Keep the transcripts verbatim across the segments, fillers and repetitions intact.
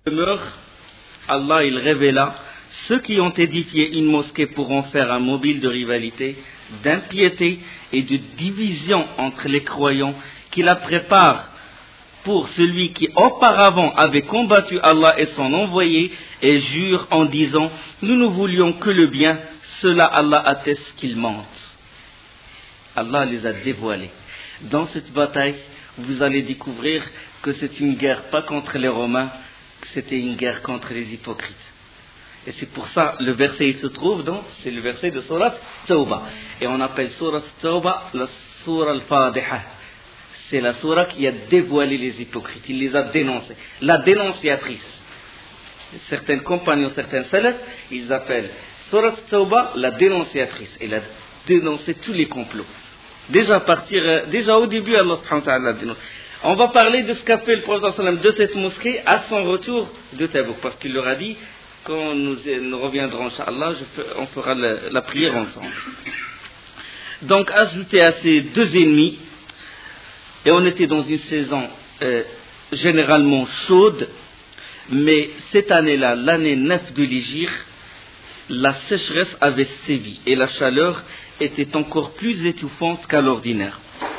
demeure, Allah il révéla, ceux qui ont édifié une mosquée pourront faire un mobile de rivalité, d'impiété et de division entre les croyants qui la préparent pour celui qui auparavant avait combattu Allah et son envoyé et jure en disant « Nous ne voulions que le bien », cela Allah atteste qu'ils mentent. Allah les a dévoilés. Dans cette bataille, vous allez découvrir que c'est une guerre pas contre les Romains, que c'était une guerre contre les hypocrites. Et c'est pour ça, le verset il se trouve dans, c'est le verset de Surat Tawbah. Et on appelle Surat Tawbah la Surah al-Fadiha. C'est la Surah qui a dévoilé les hypocrites, il les a dénoncés. La dénonciatrice. Certains compagnons, certains salafs, ils appellent Surat Tawbah la dénonciatrice. Elle a dénoncé tous les complots. Déjà à partir, déjà au début, Allah subhanahu wa ta'ala a dénoncé. On va parler de ce qu'a fait le prophète sallam de cette mosquée à son retour de Tabouk, parce qu'il leur a dit, quand nous, nous reviendrons, Inch'Allah, on fera la, la prière ensemble. Donc, ajouté à ces deux ennemis, et on était dans une saison euh, généralement chaude, mais cette année-là, l'année neuf de l'Hégire, la sécheresse avait sévi et la chaleur était encore plus étouffante qu'à l'ordinaire.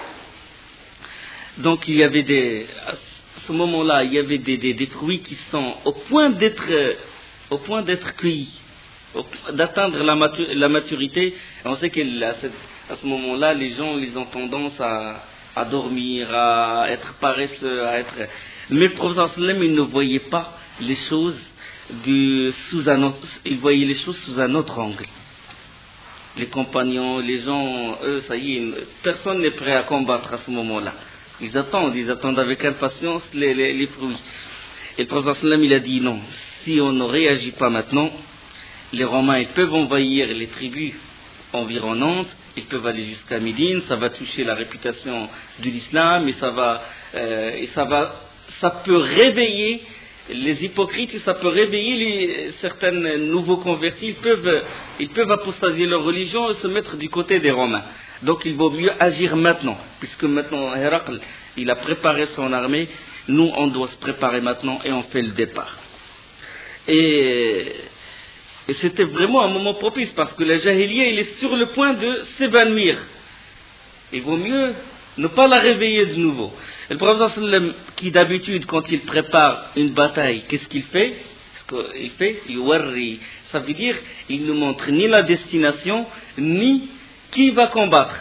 Donc il y avait des, à ce moment-là, il y avait des, des, des fruits qui sont au point d'être, au point d'être cueillis, au, d'atteindre la, matur, la maturité. Et on sait qu'à à ce moment-là, les gens ils ont tendance à, à dormir, à être paresseux, à être. Mais le prophète sallam, il ne voyait pas les choses du, sous un autre, il voyait les choses sous un autre angle. Les compagnons, les gens, eux, ça y est, personne n'est prêt à combattre à ce moment-là. Ils attendent, ils attendent avec impatience les, les, les fruits. Et le prophète sallam, il a dit non, si on ne réagit pas maintenant, les Romains ils peuvent envahir les tribus environnantes, ils peuvent aller jusqu'à Médine, ça va toucher la réputation de l'islam et ça va, euh, et ça va, ça peut réveiller les hypocrites, et ça peut réveiller les, certains nouveaux convertis, ils peuvent, ils peuvent apostasier leur religion et se mettre du côté des Romains. Donc il vaut mieux agir maintenant, puisque maintenant Héracl, il a préparé son armée, nous on doit se préparer maintenant et on fait le départ. Et, et c'était vraiment un moment propice, parce que la Jahiliya, il est sur le point de s'évanouir. Il vaut mieux ne pas la réveiller de nouveau. Et le prophète sallam, qui d'habitude, quand il prépare une bataille, qu'est-ce qu'il fait? Il fait, yuwarri. Ça veut dire, il ne montre ni la destination, ni qui va combattre.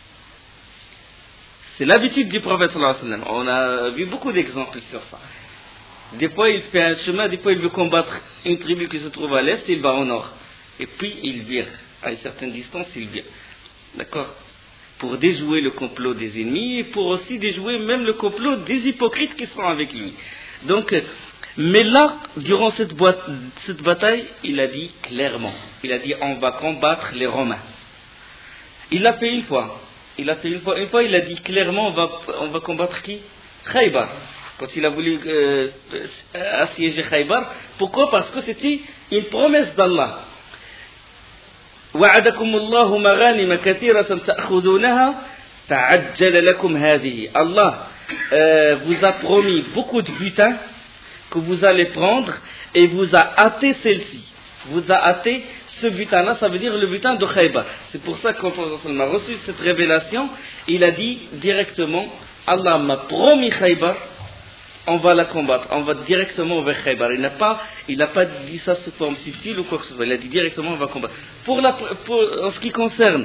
C'est l'habitude du prophète sallallahu alayhi wa sallam. On a vu beaucoup d'exemples sur ça. Des fois, il fait un chemin, des fois, il veut combattre une tribu qui se trouve à l'est, il va au nord. Et puis, il vire. À une certaine distance, il vire. D'accord? Pour déjouer le complot des ennemis et pour aussi déjouer même le complot des hypocrites qui sont avec lui. Donc, mais là, durant cette, boîte, cette bataille, il a dit clairement, il a dit on va combattre les Romains. Il l'a fait une fois. Il l'a fait une fois. Une fois, il a dit clairement on va, on va combattre qui? Khaybar. Quand il a voulu euh, assiéger Khaybar. Pourquoi? Parce que c'était une promesse d'Allah. وعدكم الله مغانم كثيرة تأخذونها فعجل لكم هذه. Allah euh, vous a promis beaucoup de butins que vous allez prendre et vous a hâté celle-ci. Vous a hâté ce butin-là, ça veut dire le butin de Khaybar. C'est pour ça que quand on a reçu cette révélation, il a dit directement, Allah m'a promis Khaybar, on va la combattre, on va directement vers Khaybar. Il n'a pas, il n'a pas dit ça sous forme subtile ou quoi que ce soit. Il a dit directement on va combattre. Pour la, pour, en ce qui concerne,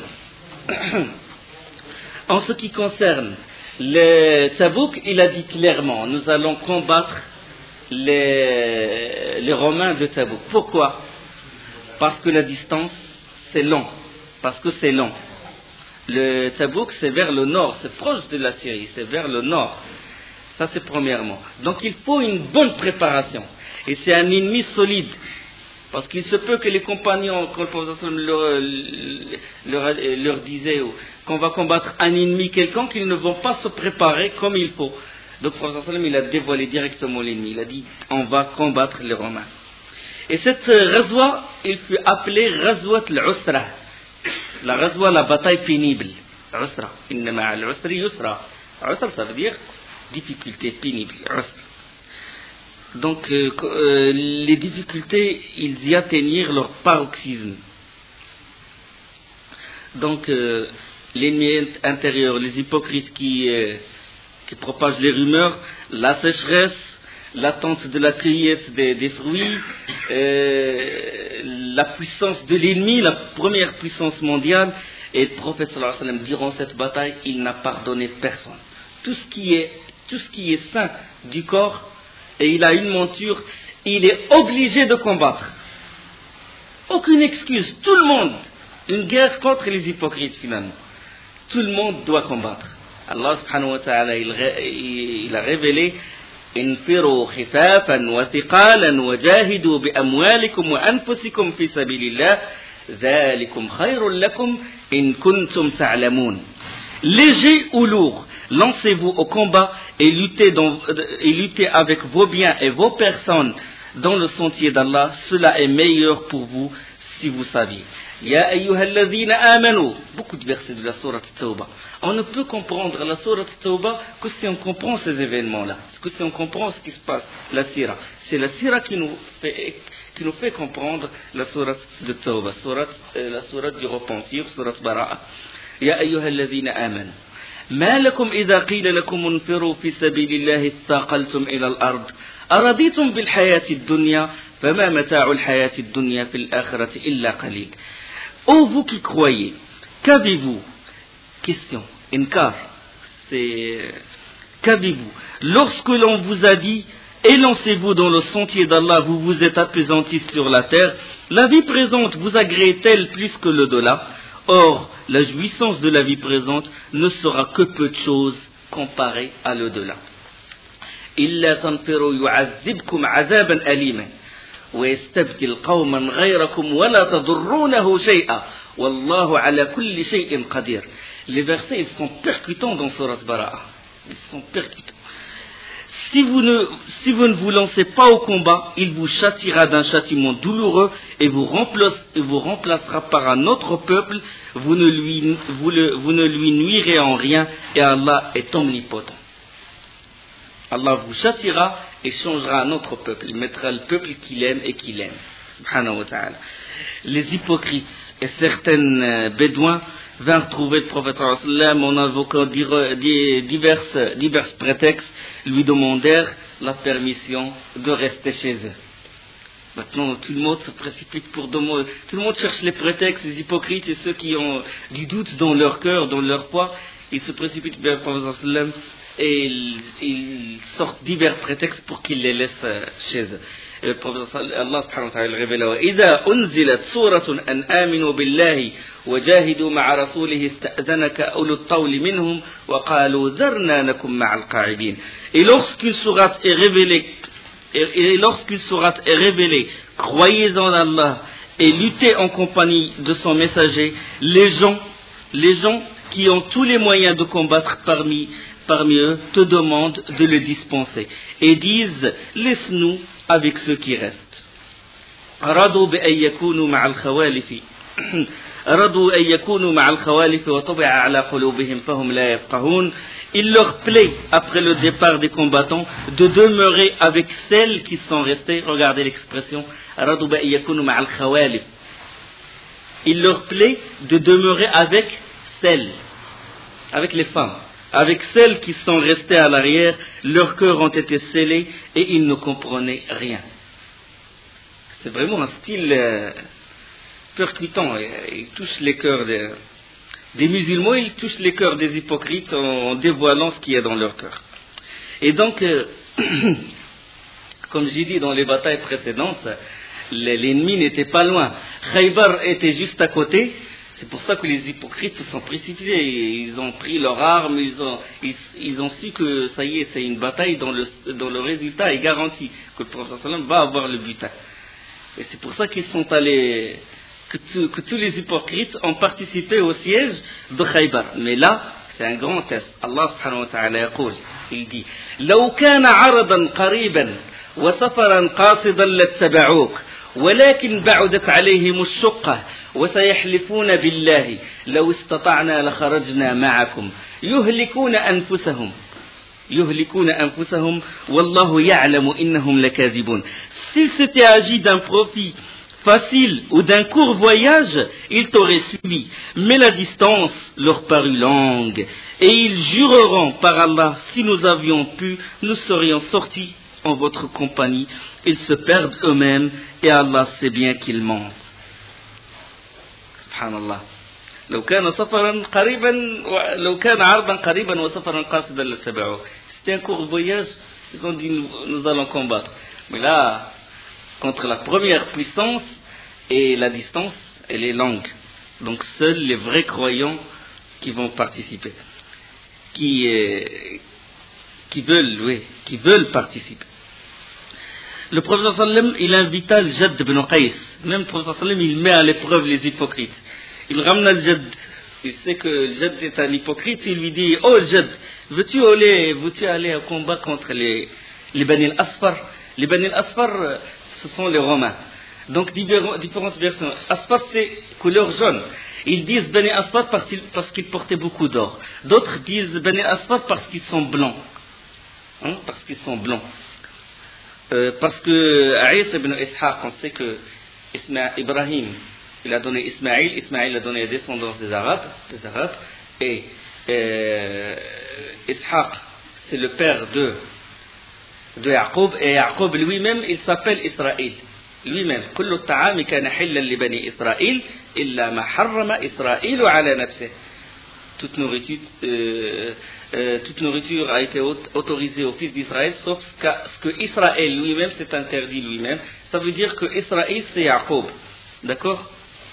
en ce qui concerne le Tabouk, il a dit clairement, nous allons combattre les, les Romains de Tabouk. Pourquoi? Parce que la distance, c'est long. Parce que c'est long. Le Tabouk, c'est vers le nord, c'est proche de la Syrie, c'est vers le nord. Ça, c'est premièrement. Donc, il faut une bonne préparation. Et c'est un ennemi solide. Parce qu'il se peut que les compagnons, quand le prophète leur, leur, leur disait qu'on va combattre un ennemi quelconque, qu'ils ne vont pas se préparer comme il faut. Donc, le prophète il a dévoilé directement l'ennemi. Il a dit, on va combattre les Romains. Et cette razwa, il fut appelé Razwat al-Usra. La razwa, la bataille pénible. Usra. Inna ma'a al-Usri yusra. Usra, ça veut dire difficulté pénible. donc euh, euh, les difficultés, ils y atteignirent leur paroxysme. Donc euh, l'ennemi intérieur, les hypocrites qui, euh, qui propagent les rumeurs, la sécheresse, l'attente de la cueillette des, des fruits, euh, la puissance de l'ennemi, la première puissance mondiale, et le prophète sallallahu alayhi wa sallam, durant cette bataille, il n'a pardonné personne. Tout ce qui est, tout ce qui est sain du corps, et il a une monture, il est obligé de combattre. Aucune excuse, tout le monde. Une guerre contre les hypocrites finalement. Tout le monde doit combattre. Allah subhanahu wa ta'ala, il, il a révélé انفروا خفافا وثقالا وجاهدوا بأموالكم وأنفسكم في سبيل الله ذلكم خير لكم إن كنتم تعلمون. Léger ou lourd, lancez-vous au combat et luttez, dans, et luttez avec vos biens et vos personnes dans le sentier d'Allah. Cela est meilleur pour vous si vous saviez. Ya ayyuhalladhina amanu. Beaucoup de versets de la sourate Tawbah. On ne peut comprendre la sourate Tawbah que si on comprend ces événements-là, que si on comprend ce qui se passe, la sira. C'est la sira qui nous fait, qui nous fait comprendre la sourate de Tawbah, sourate, euh, la sourate du repentir, sourate Bara'a. Ya ayyuhalladhina amanu. ما لكم إذا قيل لكم انفروا في سبيل الله استاقلتم إلى الأرض أرضيتم بالحياة الدنيا فما متاع الحياة الدنيا في الآخرة إلا قليل. Ô vous qui croyez, qu'avez-vous? Question, inkar, c'est qu'avez-vous? Lorsque l'on vous a dit élancez-vous dans le sentier d'Allah, vous vous êtes appesantis sur la terre, la vie présente vous agrée-t-elle plus que l'au-delà? Or, la jouissance de la vie présente ne sera que peu de choses comparée à l'au-delà. إلا تنفروا يعذبكم عذابا أليما ويستبدل قوما غيركم ولا تضرونه شيئا والله على كل شيء قدير. Les versets, ils sont percutants dans Surat Bara'a. Ils sont percutants. Si vous, ne, si vous ne vous lancez pas au combat, il vous châtiera d'un châtiment douloureux et vous, remplace, et vous remplacera par un autre peuple. Vous ne, lui, vous, le, vous ne lui nuirez en rien et Allah est omnipotent. Allah vous châtiera et changera un autre peuple. Il mettra le peuple qu'il aime et qu'il aime. Subhanahu wa ta'ala. Les hypocrites et certains euh, bédouins vinrent trouver le prophète en invoquant divers, divers prétextes, lui demandèrent la permission de rester chez eux. Maintenant, tout le monde se précipite pour demander, tout le monde cherche les prétextes, les hypocrites et ceux qui ont du doute dans leur cœur, dans leur foi, ils se précipitent vers le prophète et ils, ils sortent divers prétextes pour qu'il les laisse chez eux. Et le prophète Allah subhanahu wa ta'ala révèle إذا أنزلت سورة أن آمنوا بالله وجاهدوا مع رسوله استأذنك أولو الطول منهم وقالوا ذرنا نكن مع القاعدين. Et lorsqu'une sourate est révélée, et lorsqu'une sourate est révélée, croyez en Allah et luttez en compagnie de son messager, les gens, les gens qui ont tous les moyens de combattre parmi parmi eux te demandent de le dispenser et disent laisse-nous avec ceux qui restent. رضوا بأن يكونوا مع الخوالف رضوا أن يكونوا مع الخوالف وطبع على قلوبهم فهم لا يفقهون. Il leur plaît, après le départ des combattants, de demeurer avec celles qui sont restées. Regardez l'expression رضوا بأن يكونوا مع الخوالف. Il leur plaît de demeurer avec celles, avec les femmes. Avec celles qui sont restées à l'arrière, leurs cœurs ont été scellés et ils ne comprenaient rien. C'est vraiment un style euh, percutant. Il touche les cœurs des, des musulmans, il touche les cœurs des hypocrites en, en dévoilant ce qu'il y a dans leur cœur. Et donc, euh, comme j'ai dit dans les batailles précédentes, l'ennemi n'était pas loin. Khaybar était juste à côté. C'est pour ça que les hypocrites se sont précipités. Ils ont pris leurs armes, ils ont, ils, ils ont su que ça y est, c'est une bataille dont le, dont le résultat est garanti, que le prophète va avoir le butin. Et c'est pour ça qu'ils sont allés, que, tout, que tous les hypocrites ont participé au siège de Khaybar. Mais là, c'est un grand test. Allah subhanahu wa ta'ala yaqul, il dit لو كان عرضا قريبا وسفرا قاصدا لاتبعوك ولكن بعدت عليهم الشقة وسيحلفون بالله لو استطعنا لخرجنا معكم يهلكون أنفسهم يهلكون أنفسهم والله يعلم إنهم لكاذبون. S'il s'était agi d'un profit facile ou d'un court voyage, ils t'auraient suivi. Mais la distance leur parut longue. Et ils jureront par Allah, si nous avions pu, nous serions sortis en votre compagnie. Ils se perdent eux-mêmes et Allah sait bien qu'ils mentent. Subhanallah. لو كان سفرا قريبا لو كان عرضا قريبا وسفرا قاصدا لاتبعوه. C'était un court voyage, ils ont dit nous, nous allons combattre. Mais là, contre la première puissance et la distance, elle est longue. Donc seuls les vrais croyants qui vont participer, qui, euh, qui veulent, oui, qui veulent participer. Le prophète sallam, il invita le Jadd ibn Qais. Même le prophète sallam, il met à l'épreuve les hypocrites. Il ramena le Jadd. Il sait que le Jadd est un hypocrite. Il lui dit, oh Jadd, veux-tu aller, veux-tu aller au combat contre les, les Bani al-Asfar? Les Bani al-Asfar, ce sont les Romains. Donc différentes versions. Asfar, c'est couleur jaune. Ils disent Bani Asfar parce qu'ils, parce qu'ils portaient beaucoup d'or. D'autres disent Bani Asfar parce qu'ils sont blancs. Hein, parce qu'ils sont blancs. Euh, parce que Aïs ibn Ishaq, on sait que Isma, Ibrahim, il a donné Ismaïl, Ismaïl a donné la descendance des Arabes, des Arabes, et euh, Ishaq, c'est le père de, de Yaqub, et Yaqub lui-même, il s'appelle Israël. Lui-même, كل الطعام كان حلا لبني إسرائيل إلا ما حرم إسرائيل على نفسه. Toute nourriture, euh, euh, toute nourriture a été autorisée aux fils d'Israël, sauf ce que, ce que Israël lui-même s'est interdit lui-même. Ça veut dire que Israël c'est Yaqub, d'accord?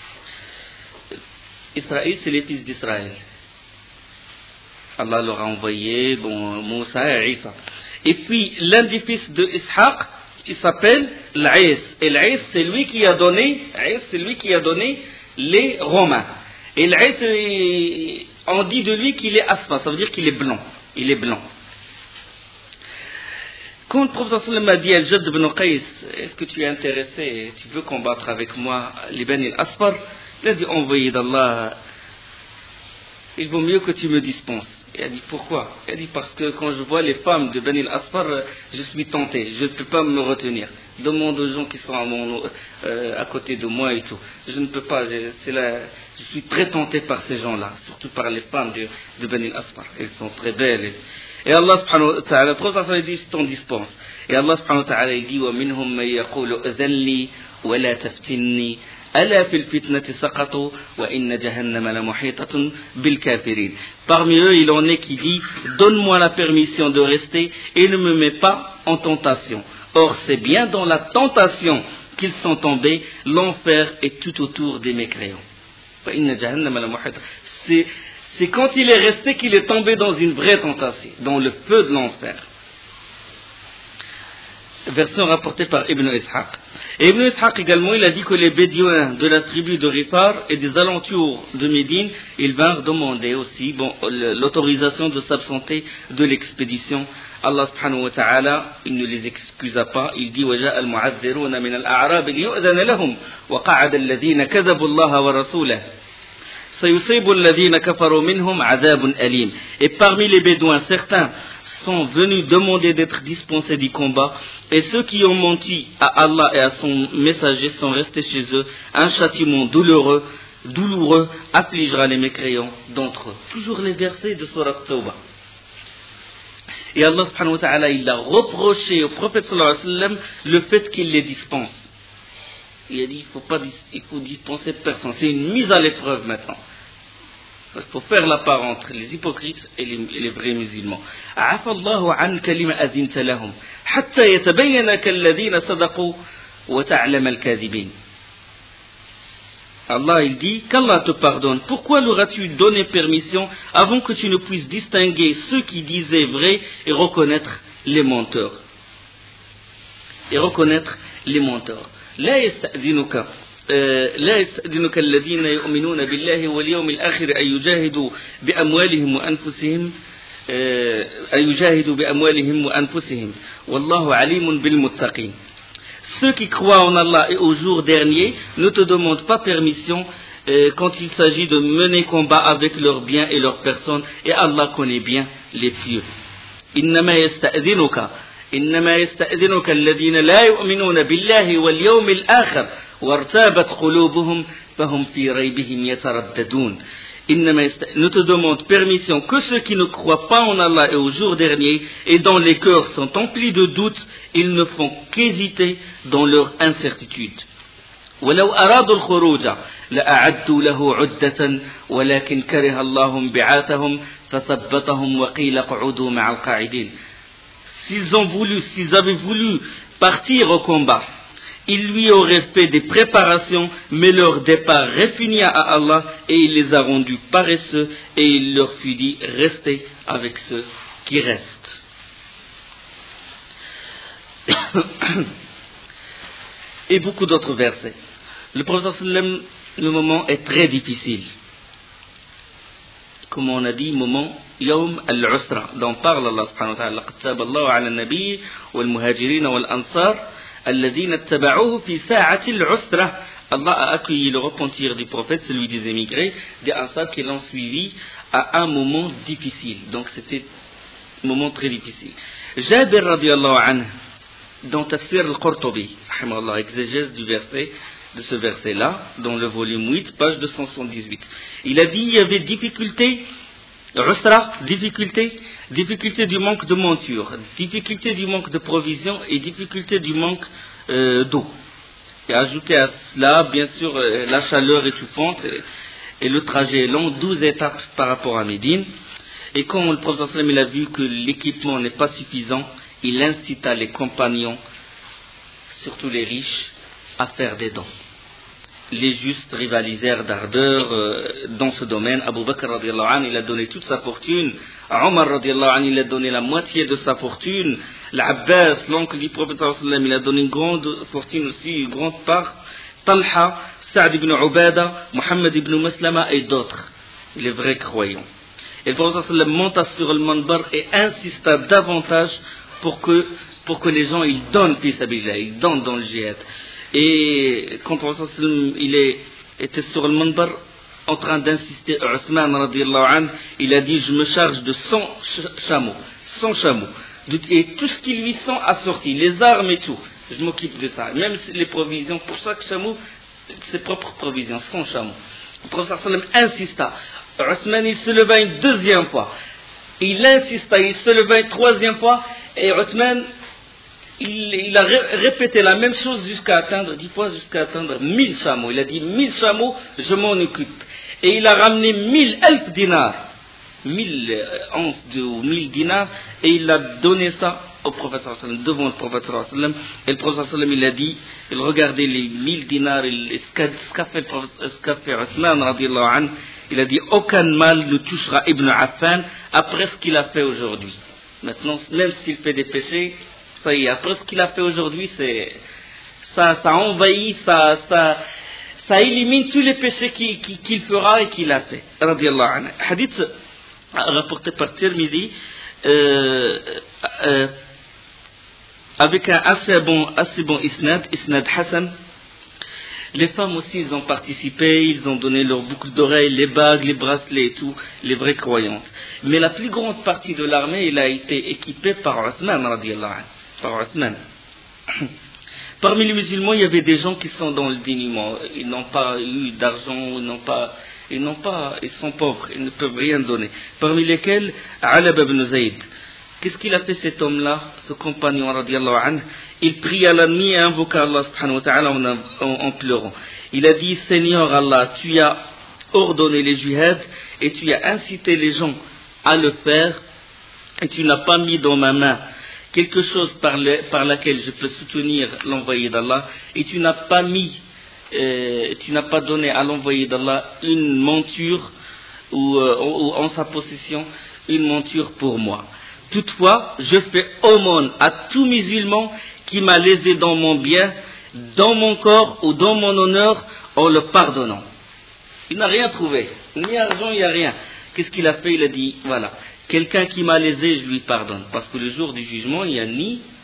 Israël c'est les fils d'Israël. Allah leur a envoyé, bon, Moussa et Isa. Et puis l'un des fils de Ishaq, il s'appelle l'Aïs. Et l'Aïs c'est lui qui a donné, l'Aïs c'est lui qui a donné les Romains. Et l'Aïs, on dit de lui qu'il est asma, ça veut dire qu'il est blanc. Il est blanc. Quand le prophète sallam a dit à Jadd ibn Qais, est-ce que tu es intéressé, tu veux combattre avec moi les Bani al-Asfar? Il a dit, envoyé d'Allah, il vaut mieux que tu me dispenses. Il a dit, pourquoi? Il a dit, parce que quand je vois les femmes de Bani al-Asfar, je suis tenté, je ne peux pas me retenir. Demande aux gens qui sont à, mon, euh, à côté de moi et tout. Je ne peux pas, je, c'est la, je suis très tenté par ces gens-là, surtout par les femmes de, de Bani al-Asfar. Elles sont très belles. Et, et Allah subhanahu wa ta'ala, le prophète sallallahu alayhi wa sallam dit, je t'en dispense. Et Allah subhanahu wa ta'ala, il dit, وَمِنْهُمْ مَنْ يَقُولُ أَذَنْلِي وَلَا تَفْتِنِّي ألا في الفتنة سقطوا وإن جهنم لمحيطة بالكافرين. Parmi eux, il en est qui dit, donne-moi la permission de rester et ne me mets pas en tentation. Or, c'est bien dans la tentation qu'ils sont tombés, l'enfer est tout autour des mécréants. C'est, c'est quand il est resté qu'il est tombé dans une vraie tentation, dans le feu de l'enfer. Version rapportée par Ibn Ishaq. Et Ibn Ishaq également, il a dit que les Bédouins de la tribu de Rifar et des alentours de Médine, ils vinrent demander aussi bon, l'autorisation de s'absenter de l'expédition. Allah subhanahu wa ta'ala, il ne les excusa pas. Il dit وَجَاءَ الْمُعَذِّرُونَ مِنَ الْأَعْرَابِ لِيُؤْذَنَ لَهُمْ وَقَعَدَ الَّذِينَ كَذَبُوا اللَّهَ وَرَسُولَهُ سَيُصِيبُ الَّذِينَ كَفَرُوا مِنْهُمْ عَذَابٌ أَلِيمٌ. Et parmi les Bédouins, certains sont venus demander d'être dispensés du combat, et ceux qui ont menti à Allah et à son messager sont restés chez eux. Un châtiment douloureux, douloureux affligera les mécréants d'entre eux. Toujours les versets de Surat Tawbah. Et Allah subhanahu wa ta'ala, il a reproché au prophète sallallahu alayhi wa sallam le fait qu'il les dispense. Il a dit, il faut pas, il faut dispenser personne. C'est une mise à l'épreuve maintenant. Il faut faire la part entre les hypocrites et les, et les vrais musulmans. عَفَى اللَّهُ عَنْكَ لِمَا أَذِنْتَ لَهُمْ حَتَّى يَتَبَيَّنَ كَالَّذِينَ صَدَقُوا وَتَعْلَمَ الْكَاذِبِينَ. Allah, il dit qu'Allah te pardonne. Pourquoi leur as-tu donné permission avant que tu ne puisses distinguer ceux qui disaient vrai et reconnaître les menteurs? Et reconnaître les menteurs. لا يستأذنك لا يستأذنك الذين يؤمنون بالله واليوم الآخر أن يجاهدوا بأموالهم وأنفسهم أن يجاهدوا بأموالهم وأنفسهم والله عليم بالمتقين. Ceux qui croient en Allah et au jour dernier ne te demandent pas permission euh, quand il s'agit de mener combat avec leurs biens et leurs personnes, et Allah connaît bien les pieux. إنما يستأذنك إنما يستأذنك الذين لا يؤمنون بالله واليوم الآخر وارتابت قلوبهم فهم في ريبهم يترددون. Ne te demande permission que ceux qui ne croient pas en Allah et au jour dernier et dont les cœurs sont emplis de doutes, ils ne font qu'hésiter dans leur incertitude. ولو أرادوا الخروج لأعدوا له عدة ولكن كره الله بعاثهم فثبتهم وقيل اقعدوا مع القاعدين. S'ils ont voulu, s'ils avaient voulu partir au combat, ils lui auraient fait des préparations, mais leur départ répugna à Allah et il les a rendus paresseux et il leur fut dit restez avec ceux qui restent. Et beaucoup d'autres versets. Le prophète sallam, le moment est très difficile. Comme on a dit, moment يوم العسرة dont parle Allah subhanahu wa ta'ala. لقد تاب الله على النبي والمهاجرين والأنصار الذين اتبعوه في ساعة العسرة. Allah a accueilli le repentir du prophète, celui des émigrés, des Ansar qui l'ont suivi à un moment difficile. Donc c'était un moment très difficile. Jabir radiallahu anhu, dans Tafsir al-Qurtubi, exégèse du verset, de ce verset-là, dans le volume huit, page deux cent soixante-dix-huit. Il a dit il y avait difficulté, usra, difficulté, difficulté du manque de monture, difficulté du manque de provisions et difficulté du manque euh, d'eau. Et ajouté à cela, bien sûr, euh, la chaleur étouffante et, et le trajet est long, douze étapes par rapport à Médine. Et quand le prophète sallam il a vu que l'équipement n'est pas suffisant, il incita les compagnons, surtout les riches, à faire des dons. Les justes rivalisèrent d'ardeur euh, dans ce domaine. Abu Bakr radiallahu anhu, il a donné toute sa fortune. Omar radiallahu anhu, il a donné la moitié de sa fortune. L'Abbas, l'oncle du prophète sallallahu alayhi wa sallam, il a donné une grande fortune aussi, une grande part. Talha, Sa'd ibn Ubada, Muhammad ibn Maslama et d'autres, les vrais croyants. Et le prophète sallallahu alayhi wa sallam monta sur le manbar et insista davantage pour que, pour que les gens ils donnent fi sabilillah, ils donnent dans le djihad. Et quand le prophète il est, était sur le manbar en train d'insister, Ousmane radiallahu anhu, il a dit je me charge de cent chameaux, cent chameaux, et tout ce qui lui sont assortis, les armes et tout, je m'occupe de ça, même les provisions, pour chaque chameau, ses propres provisions, cent chameaux. Le prophète sallam insista, Ousmane il se leva une deuxième fois, il insista, il se leva une troisième fois, et Ousmane Il, il a ré, répété la même chose jusqu'à atteindre, dix fois jusqu'à atteindre mille chameaux. Il a dit mille chameaux, je m'en occupe. Et il a ramené mille elf dinars, mille onces de ou mille dinars, et il a donné ça au prophète sallam, devant le prophète sallam. Et le prophète sallam, il a dit, il regardait les mille dinars, il, ce qu'a fait, ce qu'a fait Ousmane radiallahu anhu, il a dit aucun mal ne touchera Ibn Affan après ce qu'il a fait aujourd'hui. Maintenant, même s'il fait des péchés, ça y est, après ce qu'il a fait aujourd'hui, c'est, ça, ça envahit, ça, ça, ça élimine tous les péchés qu'il, qu'il, qu'il fera et qu'il a fait. Radiallahu anhu. Hadith rapporté par Tirmidhi, euh, euh, avec un assez bon, assez bon isnad, isnad Hassan. Les femmes aussi, ils ont participé, ils ont donné leurs boucles d'oreilles, les bagues, les bracelets et tout, les vraies croyantes. Mais la plus grande partie de l'armée, elle a été équipée par Ousmane radiallahu anhu. Par Ousmane. Parmi les musulmans, il y avait des gens qui sont dans le dénuement. Ils n'ont pas eu d'argent, ils n'ont pas, ils n'ont pas, ils sont pauvres, ils ne peuvent rien donner. Parmi lesquels, Alab ibn Zayd. Qu'est-ce qu'il a fait cet homme-là, ce compagnon radiallahu anhu? Il pria la nuit et invoqua Allah subhanahu wa ta'ala en, en, en pleurant. Il a dit, Seigneur Allah, tu as ordonné les jihad et tu as incité les gens à le faire et tu n'as pas mis dans ma main quelque chose par, le, par laquelle je peux soutenir l'envoyé d'Allah, et tu n'as pas mis, euh, tu n'as pas donné à l'envoyé d'Allah une monture ou, euh, ou en sa possession une monture pour moi. Toutefois, je fais aumône à tout musulman qui m'a lésé dans mon bien, dans mon corps ou dans mon honneur, en le pardonnant. Il n'a rien trouvé, ni argent, il n'y a rien. Qu'est-ce qu'il a fait? Il a dit, voilà, quelqu'un qui m'a lésé, je lui pardonne. Parce que le jour du jugement, il n'y a ni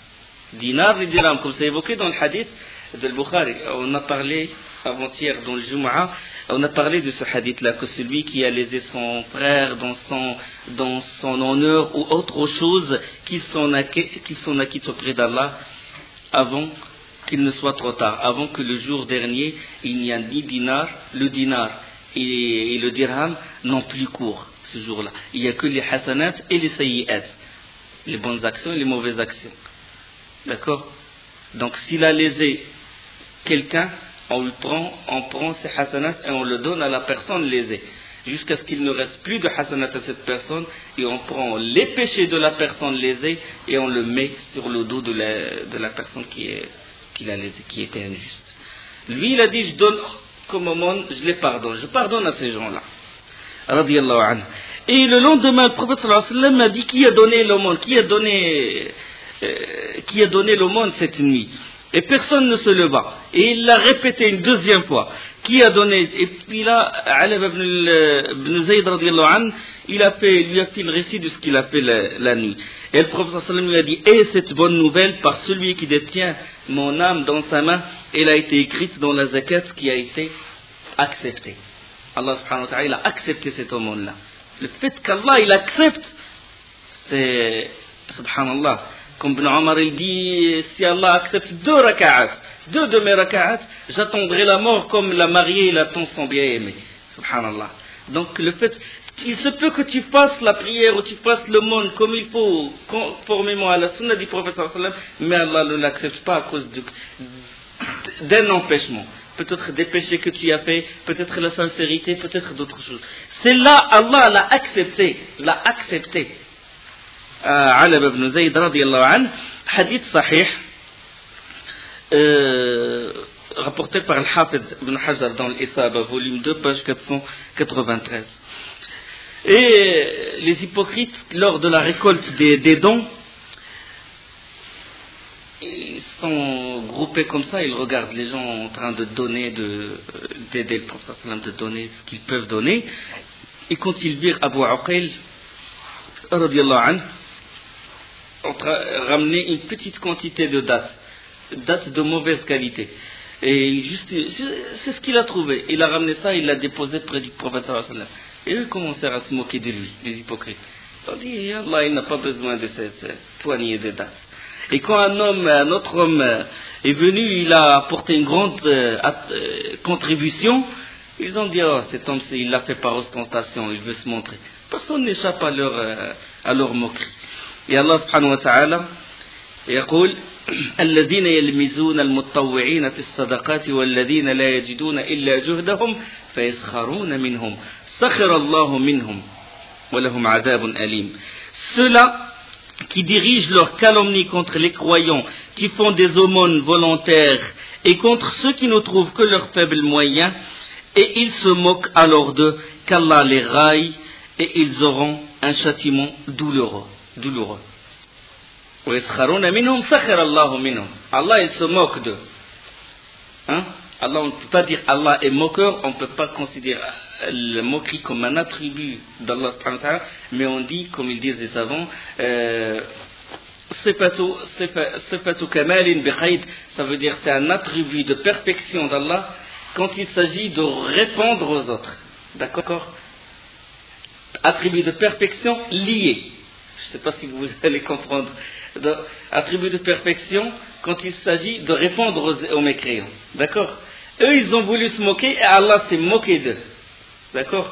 Dinar et dirham, comme c'est évoqué dans le hadith de Bukhari. On a parlé avant-hier dans le Jumu'ah, on a parlé de ce hadith-là, que celui qui a lésé son frère dans son, dans son honneur ou autre chose, qu'il s'en acquitte, qu'il s'en acquitte auprès d'Allah avant qu'il ne soit trop tard, avant que le jour dernier, il n'y a ni dinar, le dinar et, et le dirham n'ont plus cours ce jour-là. Il n'y a que les hasanat et les sayyi'at, les bonnes actions et les mauvaises actions. D'accord? Donc s'il a lésé quelqu'un, on lui prend, on prend ses hasanat et on le donne à la personne lésée, jusqu'à ce qu'il ne reste plus de hasanat à cette personne, et on prend les péchés de la personne lésée et on le met sur le dos de la, de la personne qui, est, qui l'a lésé, qui était injuste. Lui, il a dit, je donne comme aumône, je les pardonne, je pardonne à ces gens-là. Radiyallahu anhu. Et le lendemain, le prophète sallallahu alayhi wa sallam a dit, qui a donné l'aumône, qui a donné, euh, qui a donné l'aumône cette nuit? Et personne ne se leva. Et il l'a répété une deuxième fois. Qui a donné? Et puis là, Ali ibn Zayd radiallahu anhu, il a fait, lui a fait le récit de ce qu'il a fait la, la nuit. Et le prophète sallallahu alayhi wa sallam lui a dit, et cette bonne nouvelle, par celui qui détient mon âme dans sa main, elle a été écrite dans la zakat qui a été acceptée. Allah subhanahu wa ta'ala, il a accepté cet aumône-là. Le fait qu'Allah, il accepte, c'est, subhanallah, comme Ibn Omar il dit, si Allah accepte deux raka'at, deux de mes raka'at, j'attendrai la mort comme la mariée il attend son bien-aimé. Subhanallah. Donc le fait, il se peut que tu fasses la prière ou tu fasses le monde comme il faut, conformément à la sunna du prophète sallallahu alayhi wa sallam, mais Allah ne l'accepte pas à cause de, d'un empêchement. Peut-être des péchés que tu as fait, peut-être la sincérité, peut-être d'autres choses. C'est là, Allah l'a accepté, l'a accepté. Ali ibn Zayd radiallahu anhu, hadith sahih, euh, rapporté par Al-Hafidh ibn Hajar dans l'Isaba, volume deux, page quatre cent quatre-vingt-treize. Et les hypocrites, lors de la récolte des, des dons, ils sont groupés comme ça, ils regardent les gens en train de donner, de, d'aider le prophète sallam de donner ce qu'ils peuvent donner. Et quand ils virent Abu Uqayl radiallahu anhu ramener une petite quantité de dattes, dattes de mauvaise qualité. Et juste, c'est ce qu'il a trouvé. Il a ramené ça, il l'a déposé près du prophète sallallahu alayhi wa sallam. Et eux commencèrent à se moquer de lui, les hypocrites. Ils ont dit, Allah, il n'a pas besoin de cette poignée de dattes. Et quand un homme, un autre homme est venu, il a apporté une grande euh, contribution, ils ont dit, oh, cet homme, il l'a fait par ostentation, il veut se montrer. Personne n'échappe à leur, euh, à leur moquerie. Et Allah subhanahu wa ta'ala يقول الذين يلمزون المتطوعين في الصدقات والذين لا يجدون إلا جهدهم فيسخرون منهم سخر الله منهم ولهم عذاب أليم. Ceux-là qui dirigent leur calomnie contre les croyants, qui font des aumônes volontaires et contre ceux qui ne trouvent que leurs faibles moyens, et ils se moquent alors d'eux, qu'Allah les raille et ils auront un châtiment douloureux. douloureux. Allah il se moque d'eux. Hein? Allah, on ne peut pas dire Allah est moqueur, on ne peut pas considérer la moquerie comme un attribut d'Allah, mais on dit, comme ils disent les savants, euh, ça veut dire c'est un attribut de perfection d'Allah quand il s'agit de répondre aux autres. D'accord? Attribut de perfection lié. Je ne sais pas si vous allez comprendre. De, attribut de perfection quand il s'agit de répondre aux, aux mécréants. D'accord? Eux, ils ont voulu se moquer et Allah s'est moqué d'eux. D'accord?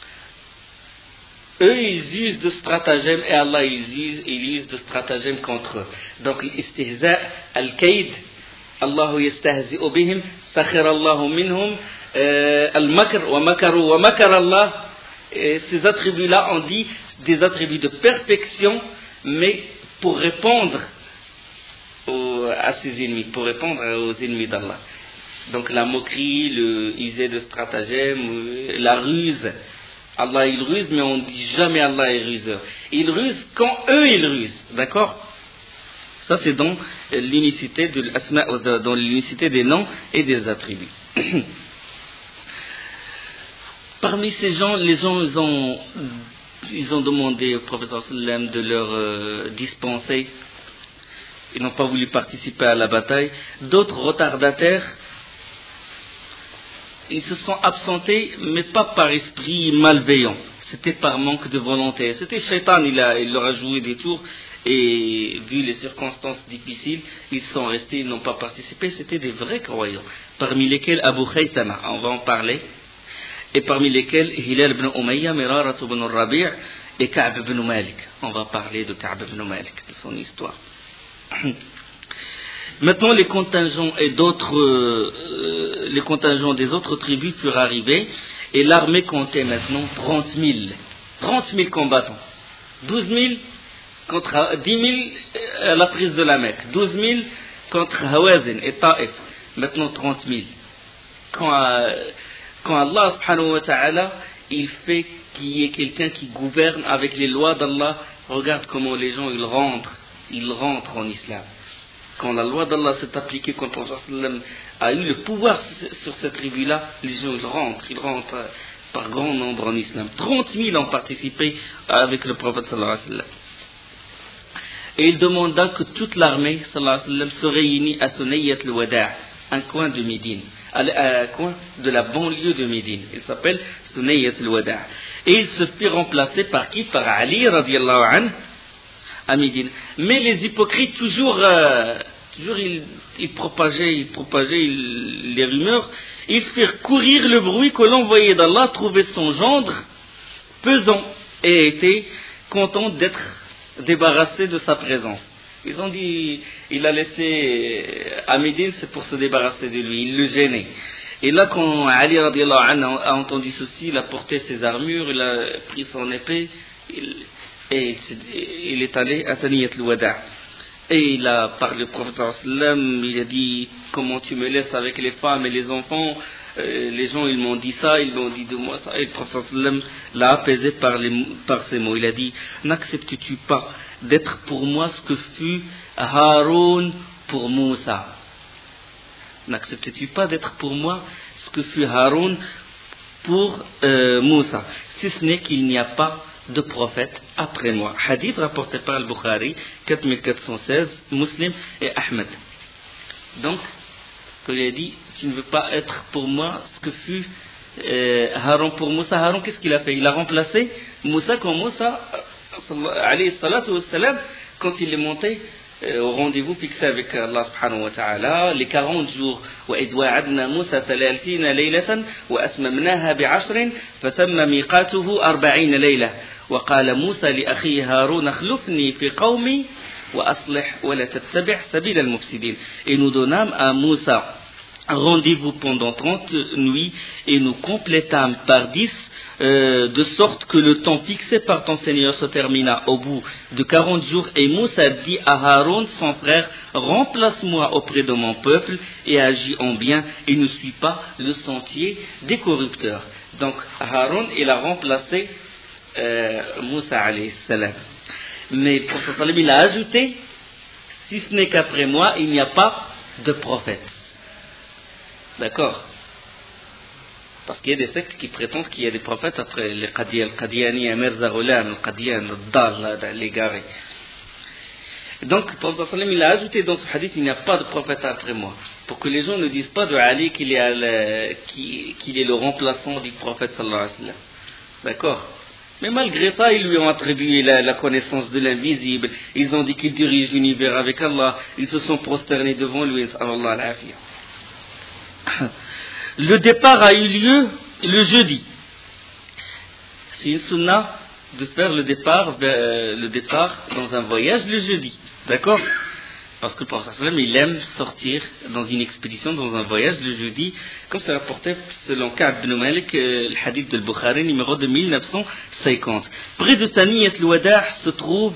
Eux, ils usent de stratagèmes et Allah, ils usent, ils usent de stratagèmes contre eux. Donc, l'istihza, al-kayd, Allahu yastahzi'u bihim, sakhir Allahu minhum, al-makr, wa makaru, wa makar Allah. Et ces attributs-là, on dit des attributs de perfection, mais pour répondre aux, à ses ennemis, pour répondre aux ennemis d'Allah. Donc la moquerie, le user de stratagème, la ruse. Allah il ruse, mais on ne dit jamais Allah est ruseur. Il ruse quand eux ils rusent, d'accord? Ça c'est dans l'unicité de l'asma, dans l'unicité des noms et des attributs. Parmi ces gens, les gens ils ont, ils ont demandé au prophète sallam de leur euh, dispenser ils n'ont pas voulu participer à la bataille. D'autres retardataires, ils se sont absentés, mais pas par esprit malveillant. C'était par manque de volonté. C'était Shaitan, il, a, il leur a joué des tours, et vu les circonstances difficiles, ils sont restés, ils n'ont pas participé. C'était des vrais croyants, parmi lesquels Abu Khaythama, on va en parler, et parmi lesquels Hilal ibn Umayya, Mirarat ibn Rabi' et Ka'b ibn Malik. On va parler de Ka'b ibn Malik, de son histoire. Maintenant, les contingents et d'autres, euh, les contingents des autres tribus furent arrivés, et l'armée comptait maintenant trente mille. trente mille combattants. douze mille contre dix mille à la prise de la Mecque. douze mille contre Hawazin et Taif. Maintenant trente mille. Quand, euh, quand Allah subhanahu wa ta'ala, il fait qu'il y ait quelqu'un qui gouverne avec les lois d'Allah, regarde comment les gens ils rentrent, ils rentrent en islam. Quand la loi d'Allah s'est appliquée, quand le prophète a eu le pouvoir sur cette tribu-là, les gens ils rentrent, ils rentrent par grand nombre en islam. trente mille ont participé avec le prophète sallallahu alayhi wa sallam. Et il demanda que toute l'armée sallallahu alayhi wa sallam se réunit à Sunayyat al-Wada', un coin de Médine, un coin de la banlieue de Médine. Il s'appelle Sunayyat al-Wada'. Et il se fit remplacer par qui? Par Ali radiyallahu anhu à Médine. Mais les hypocrites, toujours, euh, toujours ils, ils propageaient, ils propageaient ils, les rumeurs, ils firent courir le bruit que l'envoyé d'Allah trouvait son gendre pesant et était content d'être débarrassé de sa présence. Ils ont dit, il a laissé à Médine, c'est pour se débarrasser de lui, il le gênait. Et là, quand Ali radiallahu anhu a entendu ceci, il a porté ses armures, il a pris son épée, il, et il est allé à Saniyat al-Wada'. Et il a parlé au prophète sallam, il a dit, comment tu me laisses avec les femmes et les enfants, euh, les gens ils m'ont dit ça, ils m'ont dit de moi ça, et le prophète sallam l'a apaisé par, les, par ces mots. Il a dit, n'acceptes-tu pas d'être pour moi ce que fut Haroun pour Moussa? N'acceptes-tu pas d'être pour moi ce que fut Haroun pour euh, Moussa, si ce n'est qu'il n'y a pas de prophète après moi. Hadith rapporté par Al-Bukhari, quatre mille quatre cent seize, Muslim et Ahmed. Donc, que il a dit, tu ne veux pas être pour moi ce que fut euh, Haroun pour Moussa. Haroun, qu'est-ce qu'il a fait? Il a remplacé Moussa quand Moussa, alayhi salatu wassalam, quand il est monté euh, au rendez-vous fixé avec Allah subhanahu wa ta'ala, les quarante jours. وَإِذْ وَعَدْنَا مُوسَى ثَلَاثِينَ لَيْلَةً وَأَتْمَمْنَاهَا بِعَشْرٍ فَتَمَّ مِيقَاتُهُ أَرْبَعِينَ لَيْلَةً وَقَالَ مُوسَى لِأَخِيهِ هَارُونَ اخْلُفْنِي فِي قَوْمِي وَأَصْلِحْ وَلَا تَتَّبِعْ سَبِيلَ الْمُفْسِدِينَ. Et nous donnâmes à Moussa un rendez-vous pendant trente nuits et nous complétâmes par dix, euh, de sorte que le temps fixé par ton Seigneur se termina au bout de quarante jours. Et Moussa dit à Haroun, son frère, remplace-moi auprès de mon peuple et agis en bien et ne suis pas le sentier des corrupteurs. Donc Haroun, il a remplacé euh, Moussa alayhi salam. Mais le prophète sallam, il a ajouté, si ce n'est qu'après moi, il n'y a pas de prophète. D'accord? Parce qu'il y a des sectes qui prétendent qu'il y a des prophètes après les Qadian, le Qadiani, Mirza Ghulam, le Qadian, le Dal, l'égaré. Donc, le prophète sallam, il a ajouté dans ce hadith, il n'y a pas de prophète après moi. Pour que les gens ne disent pas de Ali qu'il est, le, qu'il est le remplaçant du prophète sallallahu alayhi wa sallam. D'accord? Mais malgré ça, ils lui ont attribué la, la connaissance de l'invisible. Ils ont dit qu'il dirige l'univers avec Allah. Ils se sont prosternés devant lui. Allah al-afiyah. Le départ a eu lieu le jeudi. C'est une sunna de faire le départ, euh, le départ dans un voyage le jeudi. D'accord? Parce que le prophète sallam, il aime sortir dans une expédition, dans un voyage le jeudi, comme c'est rapporté selon Ka'b ibn Malik, euh, le hadith de Bukhari, numéro de mille neuf cent cinquante. Près de Saniyat al-Wada' se trouve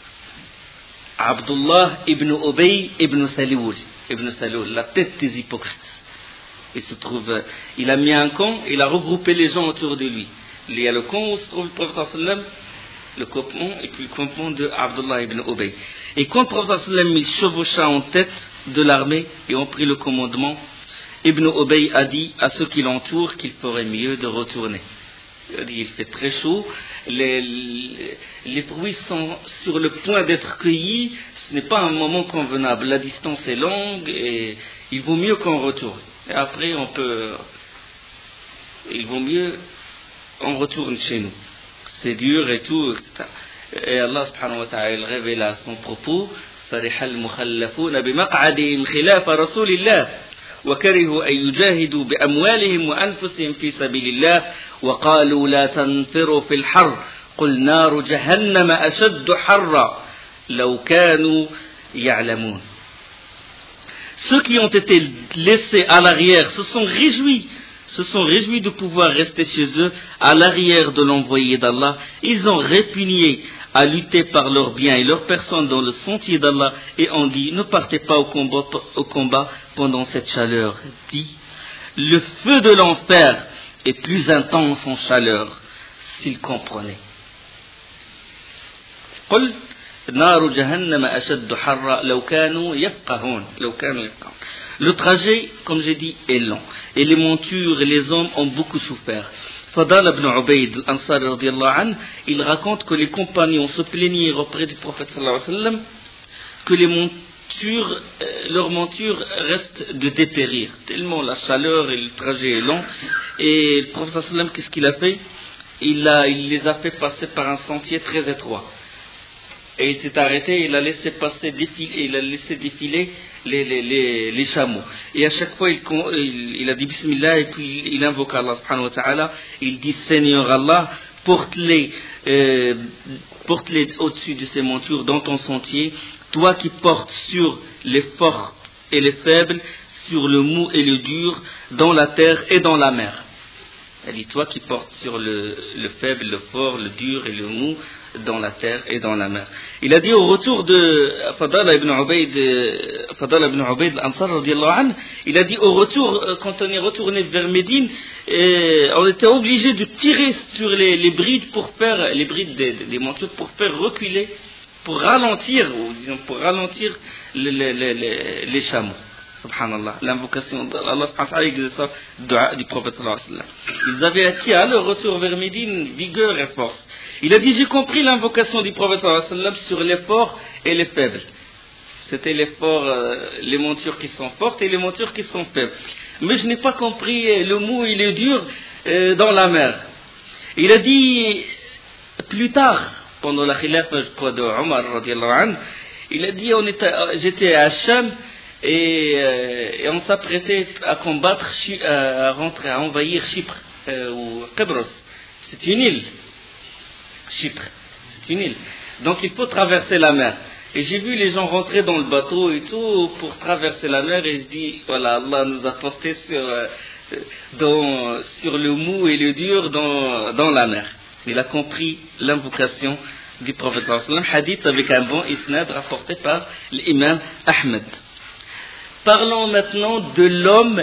Abdullah ibn Ubay ibn Saloul, ibn Saloul, la tête des hypocrites. Il se trouve, il a mis un camp, il a regroupé les gens autour de lui. Il y a le camp où se trouve le prophète sallam, le campement et puis le campement de Abdullah ibn Ubay. Et quand le prophète sallam il chevaucha en tête de l'armée et ont pris le commandement, Ibn Ubay a dit à ceux qui l'entourent qu'il ferait mieux de retourner. il fait très chaud, les, les, les fruits sont sur le point d'être cueillis, ce n'est pas un moment convenable, la distance est longue et il vaut mieux qu'on retourne. Et après on peut, il vaut mieux on retourne chez nous. C'est dur et tout, et cetera. Et Allah subhanahu wa ta'ala révèle à son propos, فرح المخلفون بمقعدهم خلاف رسول الله وكرهوا أن يجاهدوا بأموالهم وأنفسهم في سبيل الله وقالوا لا تنفروا في الحر قل نار جهنم أشد حرا لو كانوا يعلمون. Ceux qui ont été laissés à l'arrière se sont réjouis, se sont réjouis de pouvoir rester chez eux à l'arrière de l'envoyé d'Allah. Ils ont répugné à lutter par leurs biens et leurs personnes dans le sentier d'Allah et ont dit ne partez pas au combat, au combat pendant cette chaleur. Dit le feu de l'enfer est plus intense en chaleur s'ils comprenaient. قل نار جهنم أشد حرا لو كانوا يفقهون لو كانوا يفقهون. Le trajet, comme j'ai dit, est long et les montures et les hommes ont beaucoup souffert. Fadal ibn Ubayd al-Ansari radiyallahu anhu, il raconte que les compagnons se plaignirent auprès du prophète sallallahu alayhi wa sallam que les montures, euh, leurs montures restent de dépérir, tellement la chaleur et le trajet est long. Et le prophète sallallahu alayhi wa sallam, qu'est-ce qu'il a fait? il, a, il les a fait passer par un sentier très étroit. Et il s'est arrêté, il a laissé passer, défiler, il a laissé défiler les, les, les, les chameaux. Et à chaque fois, il, il, il a dit Bismillah et puis il invoque Allah subhanahu wa ta'ala. Il dit Seigneur Allah, porte-les, euh, porte-les au-dessus de ces montures dans ton sentier. Toi qui portes sur les forts et les faibles, sur le mou et le dur, dans la terre et dans la mer. Elle dit toi qui portes sur le, le faible, le fort, le dur et le mou, dans la terre et dans la mer. Il a dit au retour de Fadal ibn Ubayd, Fadal ibn Ubayd al-Ansar radiyallahu anhu, il a dit au retour, quand on est retourné vers Médine, et on était obligé de tirer sur les, les brides pour faire, les brides des, des montures pour faire reculer, pour ralentir, ou disons pour ralentir les, les, les, les chameaux. Subhanallah, l'invocation d'Allah subhanahu wa ta'ala du prophète sallallahu alayhi wa sallam. Ils avaient acquis à leur retour vers Médine vigueur et force. Il a dit j'ai compris l'invocation du prophète sallallahu alayhi wa sallam sur les forts et les faibles. C'était les forts, euh, les montures qui sont fortes et les montures qui sont faibles. Mais je n'ai pas compris le mou et le dur euh, dans la mer. Il a dit plus tard, pendant la khilafa je crois de Omar radiyallahu anhu, il a dit on était, j'étais à Cham. Et, euh, et on s'apprêtait à combattre, à rentrer, à envahir Chypre, euh, ou Kébros. C'est une île. Chypre, c'est une île. Donc il faut traverser la mer. Et j'ai vu les gens rentrer dans le bateau et tout pour traverser la mer et je dis, voilà, Allah nous a portés sur, euh, dans, sur le mou et le dur dans, dans la mer. Il a compris l'invocation du prophète sallallahu alayhi wa sallam, hadith avec un bon isnad rapporté par l'imam Ahmed. Parlons maintenant de l'homme,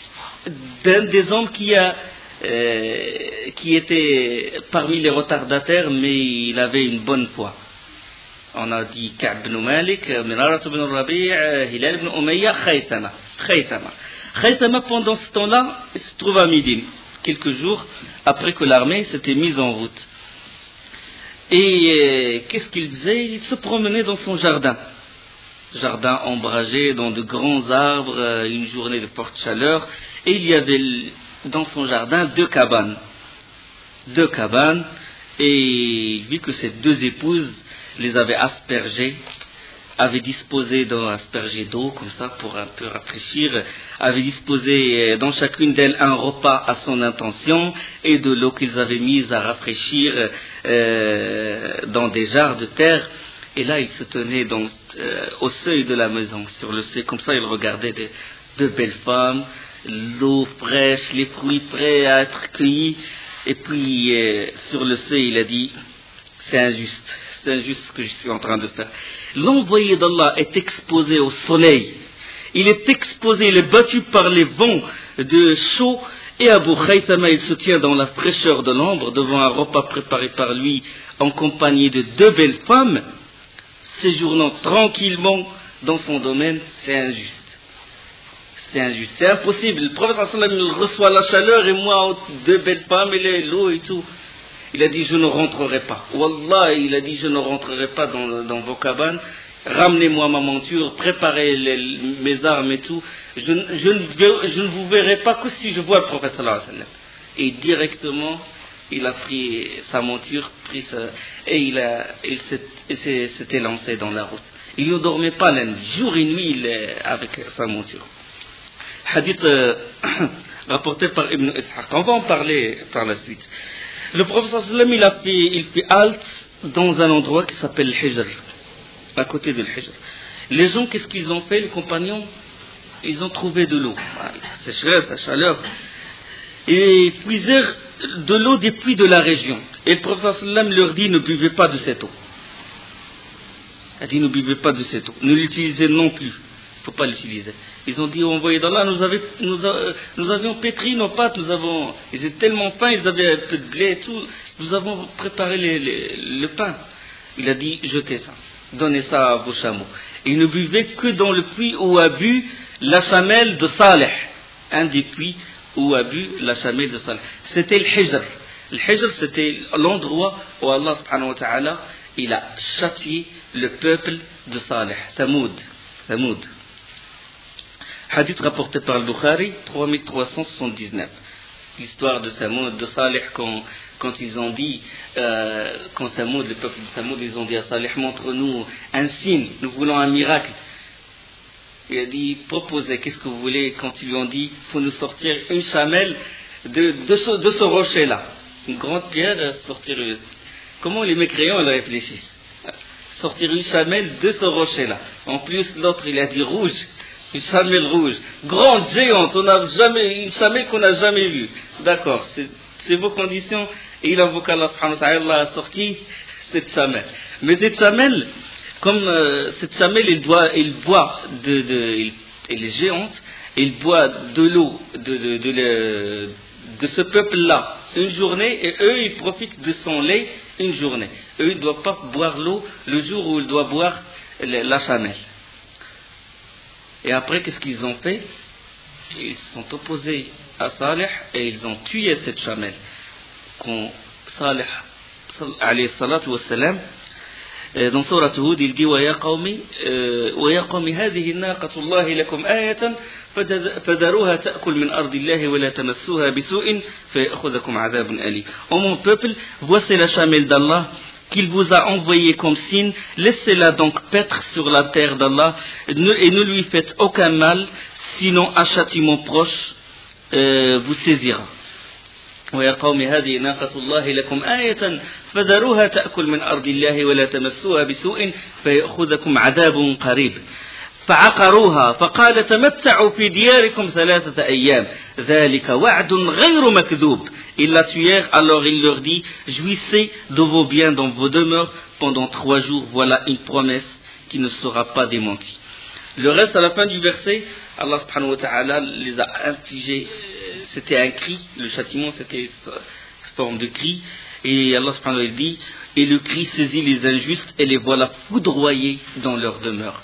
d'un des hommes qui, a, euh, qui était parmi les retardataires, mais il avait une bonne foi. On a dit Ka'b ibn Malik, Mirarat ibn Rabi', Hilal ibn Umayya, Khaythama. Khaythama. Khaythama, pendant ce temps-là, il se trouve à Médine, quelques jours après que l'armée s'était mise en route. Et euh, qu'est-ce qu'il faisait? Il se promenait dans son jardin. Jardin ombragé dans de grands arbres, une journée de forte chaleur, et il y avait dans son jardin deux cabanes. Deux cabanes, et il vit que ces deux épouses les avaient aspergées, avaient disposé d'un aspergé d'eau, comme ça, pour un peu rafraîchir, avaient disposé dans chacune d'elles un repas à son intention, et de l'eau qu'ils avaient mise à rafraîchir euh, dans des jarres de terre. Et là, il se tenait donc euh, au seuil de la maison, sur le seuil, comme ça, il regardait de, de belles femmes, l'eau fraîche, les fruits prêts à être cueillis. Et puis, euh, sur le seuil, il a dit, c'est injuste, c'est injuste ce que je suis en train de faire. L'envoyé d'Allah est exposé au soleil, il est exposé, il est battu par les vents de chaud, et Abu Khaythama, il se tient dans la fraîcheur de l'ombre, devant un repas préparé par lui, en compagnie de deux belles femmes, séjournant tranquillement dans son domaine, c'est injuste. c'est injuste, c'est impossible. Le prophète sallallahu alayhi wa sallam, il reçoit la chaleur et moi, deux belles femmes et l'eau et tout. Il a dit, je ne rentrerai pas. Wallah, il a dit, je ne rentrerai pas dans, dans vos cabanes. Ramenez-moi ma monture, préparez les, mes armes et tout. Je, je, ne, je ne vous verrai pas que si je vois le prophète sallallahu alayhi wa sallam. Et directement, il a pris sa monture, pris sa, et il, a, il s'est, s'était lancé dans la route. Il ne dormait pas la nuit, jour et nuit, il est avec sa monture. Hadith euh, rapporté par Ibn Ishaq. On va en parler par la suite. Le prophète sallallahu alayhi wa sallam, il a fait, il fait halte dans un endroit qui s'appelle Hijr, à côté de l'Hijr. Les gens, qu'est-ce qu'ils ont fait, les compagnons? Ils ont trouvé de l'eau. La sécheresse, la chaleur. Et ils puisèrent de l'eau des puits de la région. Et le prophète sallallahu alayhi wa sallam leur dit, ne buvez pas de cette eau. Il a dit, ne buvez pas de cette eau. Ne l'utilisez non plus. Il ne faut pas l'utiliser. Ils ont dit, envoyé d'Allah, nous, avait, nous, a, nous avions pétri nos pâtes, nous avons, ils étaient tellement fins, ils avaient un peu de blé et tout, nous avons préparé les, les, le pain. Il a dit, jetez ça, donnez ça à vos chameaux. Et ne buvez que dans le puits où a bu la chamelle de Saleh, un des puits où a bu la chamelle de Saleh. C'était le Hijr. Le Hijr, c'était l'endroit où Allah subhanahu wa ta'ala, il a châtié le peuple de Saleh, Thamoud. Thamoud. Hadith rapporté par le Bukhari, trois mille trois cent soixante-dix-neuf. L'histoire de Thamoud, de Saleh, quand, quand ils ont dit, euh, quand Thamoud, le peuple de Thamoud, ils ont dit à Saleh, montre-nous un signe, nous voulons un miracle. Il a dit, proposez, qu'est-ce que vous voulez? Quand ils lui ont dit, il faut nous sortir une chamelle de, de, ce, de ce rocher-là. Une grande pierre, sortir. Comment les mécréants ils réfléchissent? Sortir une chamelle de ce rocher-là. En plus, l'autre, il a dit rouge. Une chamelle rouge, grande, géante, on n'a jamais, une chamelle qu'on n'a jamais vue. D'accord, c'est, c'est vos conditions. Et il invoque Allah subhanahu wa ta'ala, Allah a sorti cette chamelle. Mais cette chamelle, comme euh, cette chamelle, il, doit, il boit de, de il, elle est géante, il boit de l'eau de, de, de, de, de ce peuple-là une journée, et eux, ils profitent de son lait une journée. Eux, ils ne doivent pas boire l'eau le jour où ils doivent boire la chamelle. Et après, qu'est-ce qu'ils ont fait? Ils se sont opposés à Saleh et ils ont tué cette chamelle. Quand Saleh, alayhi salatu wassalam, dans Surah Hud, il dit وَيَا قَوْمِ وَيَا قَوْمِ هَذِهِ نَاقَةُ اللَّهِ لَكُمْ آيَةً فَذَرُوهَا تَأْكُلْ مِنْ أَرْضِ اللَّهِ وَلَا تَمَسُّوهَا بِسُوءٍ فَيَأْخُذَكُمْ عَذَابٌ أَلِيمٌ. Ô mon peuple, voici la chamelle d'Allah qu'il vous a envoyé comme signe, laissez-la donc paître sur la terre d'Allah et ne lui faites aucun mal, sinon un châtiment proche euh, vous saisira. ويا قوم هذه ناقة الله لكم آية فذروها تأكل من أرض الله ولا تمسوها بسوء فيأخذكم عذاب قريب. فعقروها فقال تمتعوا في دياركم ثلاثة أيام ذلك وعد غير مكذوب. Ils la tuèrent, alors il leur dit, jouissez de vos biens dans vos demeures pendant trois jours, voilà une promesse qui ne sera pas démentie. Le reste, à la fin du verset, Allah subhanahu wa ta'ala les a infligés, c'était un cri, le châtiment c'était une forme de cri, et Allah subhanahu wa ta'ala dit, et le cri saisit les injustes et les voilà foudroyés dans leur demeure.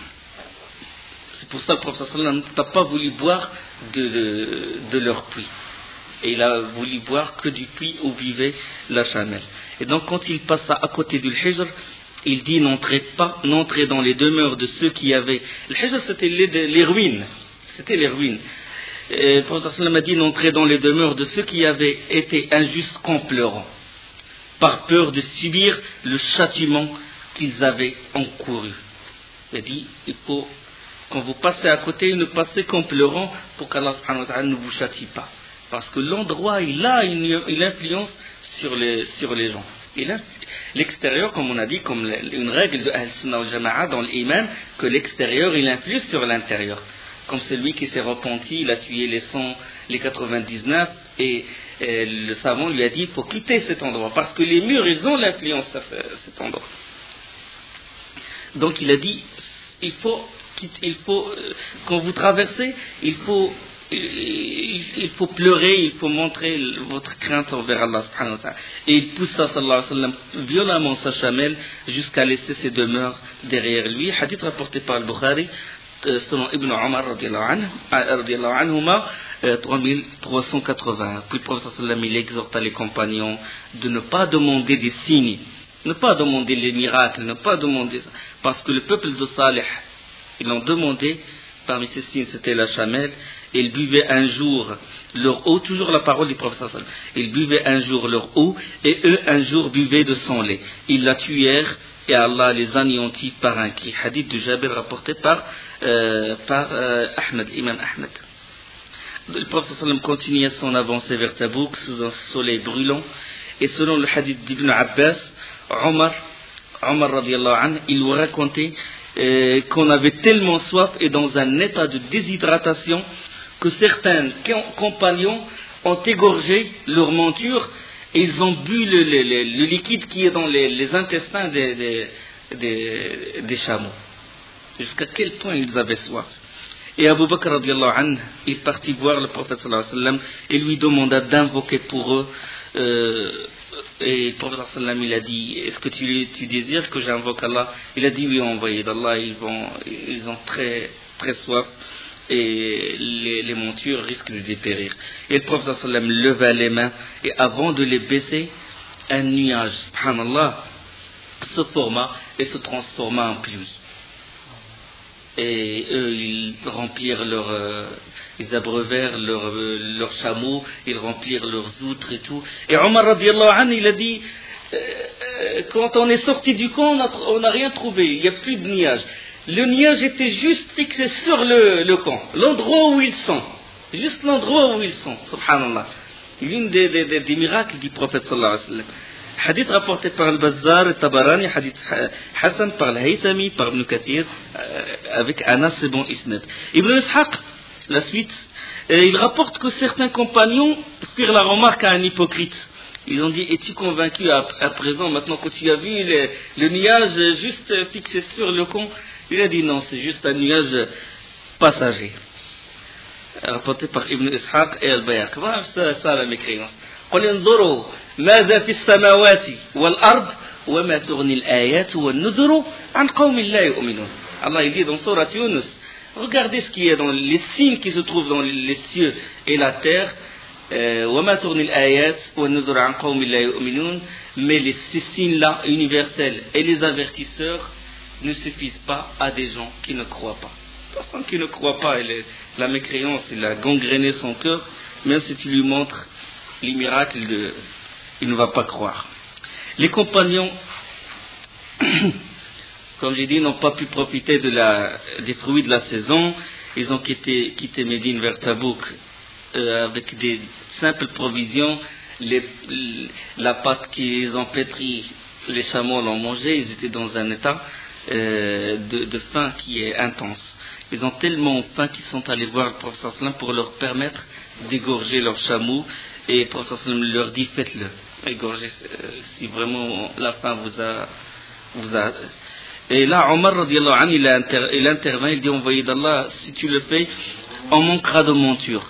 C'est pour ça que le prophète sallallahu alayhi wa sallam n'a pas voulu boire de, de, de leur puits. Et il a voulu boire que du puits où vivait la chamelle. Et donc quand il passa à côté du Hijr, il dit n'entrez pas, n'entrez dans les demeures de ceux qui avaient. Le Hijr c'était les, les ruines. C'était les ruines. Et le prophète sallallahu alayhi wa sallam a dit n'entrez dans les demeures de ceux qui avaient été injustes qu'en pleurant, par peur de subir le châtiment qu'ils avaient encouru. Il a dit il faut, quand vous passez à côté, ne passez qu'en pleurant pour qu'Allah subhanahu wa ta'ala ne vous châtie pas. Parce que l'endroit, il a une, une influence sur les, sur les gens. Et là, l'extérieur, comme on a dit, comme une règle de Ahl-Sunnah wal-Jama'a dans l'imam, que l'extérieur, il influe sur l'intérieur. Comme celui qui s'est repenti, il a tué les cent, les quatre-vingt-dix-neuf, et, et le savant lui a dit, il faut quitter cet endroit, parce que les murs, ils ont l'influence sur cet endroit. Donc il a dit, il faut, il faut quand vous traversez, il faut... il faut pleurer, il faut montrer votre crainte envers Allah subhanahu wa ta'ala. Et il poussa sallallahu alayhi wa sallam violemment sa chamelle jusqu'à laisser ses demeures derrière lui. Hadith rapporté par le Bukhari, selon Ibn Omar radiallahu anhuma, trois mille trois cent quatre-vingts. Puis le prophète sallam il exhorta les compagnons de ne pas demander des signes, ne pas demander les miracles, ne pas demander ça, parce que le peuple de Salih, ils l'ont demandé. Parmi ces signes, c'était la chamelle. Ils buvaient un jour leur eau, toujours la parole du prophète sallam. Ils buvaient un jour leur eau, et eux un jour buvaient de son lait. Ils la tuèrent, et Allah les anéantit par un cri. Hadith de Jabir rapporté par, euh, par euh, Ahmed, Imam Ahmed. Le prophète sallam continuait son avancée vers Tabouk sous un soleil brûlant. Et selon le hadith d'Ibn Abbas, Omar, Omar radiallahu anhu, il lui racontait euh, qu'on avait tellement soif et dans un état de déshydratation que certains compagnons ont égorgé leur monture et ils ont bu le, le, le, le liquide qui est dans les, les intestins des, des, des, des chameaux. Jusqu'à quel point ils avaient soif. Et Abu Bakr radiallahu anhu, il partit voir le prophète sallallahu alayhi wa sallam et lui demanda d'invoquer pour eux. Euh, et le prophète sallallahu alayhi wa sallam, il a dit, est-ce que tu, tu désires que j'invoque Allah? Il a dit, oui, envoyé d'Allah, ils, vont, ils ont très, très soif et les, les montures risquent de dépérir. Et le prophète sallallahu alayhi wa sallam leva les mains et avant de les baisser, un nuage, subhanallah, se forma et se transforma en pluie. Et eux, ils remplirent leur, euh, ils abreuvèrent leurs euh, leur chameaux, ils remplirent leurs outres et tout. Et Omar radiallahu anhu, il a dit, euh, euh, quand on est sorti du camp, on n'a rien trouvé, il n'y a plus de nuages. Le nuage était juste fixé sur le, le camp, l'endroit où ils sont, juste l'endroit où ils sont, subhanallah. L'une des, des, des, des miracles du prophète sallallahu alayhi wa sallam. Hadith rapporté par Al-Bazzar et Tabarani, hadith Hassan par Al-Haythami, par Ibn Kathir, avec Anas et bon Isnad. Ibn Ishaq, la suite, il rapporte que certains compagnons firent la remarque à un hypocrite. Ils ont dit, es-tu convaincu à, à présent, maintenant que tu as vu le, le nuage juste fixé sur le camp? Il a dit, non, c'est juste un nuage passager. Rapporté par Ibn Ishaq et Al-Bayhaqi. Voilà, ça, ça la mécréance. قل انظروا ماذا في السماوات والأرض وما تغني الآيات والنذر عن قوم لا يؤمنون. Allah il dit dans Sourate Yunus, regardez ce qui est dans les signes qui se trouvent dans les cieux et la terre, وما تغني الآيات والنذر عن قوم لا يؤمنون, mais les ces signes-là universels et les avertisseurs ne suffisent pas à des gens qui ne croient pas. Personne qui ne croit pas, elle est, la mécréance, il a gangréné son cœur, même si tu lui montres les miracles, de, il ne va pas croire. Les compagnons, comme j'ai dit, n'ont pas pu profiter de la, des fruits de la saison. Ils ont quitté, quitté Médine vers Tabouk euh, avec des simples provisions. Les, la pâte qu'ils ont pétrie, les chameaux l'ont mangée. Ils étaient dans un état euh, de, de faim qui est intense. Ils ont tellement faim qu'ils sont allés voir le prophète sallam pour leur permettre d'égorger leurs chameaux. Et le prophète leur dit, faites-le, égorgez, si vraiment la faim vous a, vous a... Et là, Omar radiallahu anhu, il, inter, il intervient, il dit, envoyé d'Allah, si tu le fais, on manquera de monture.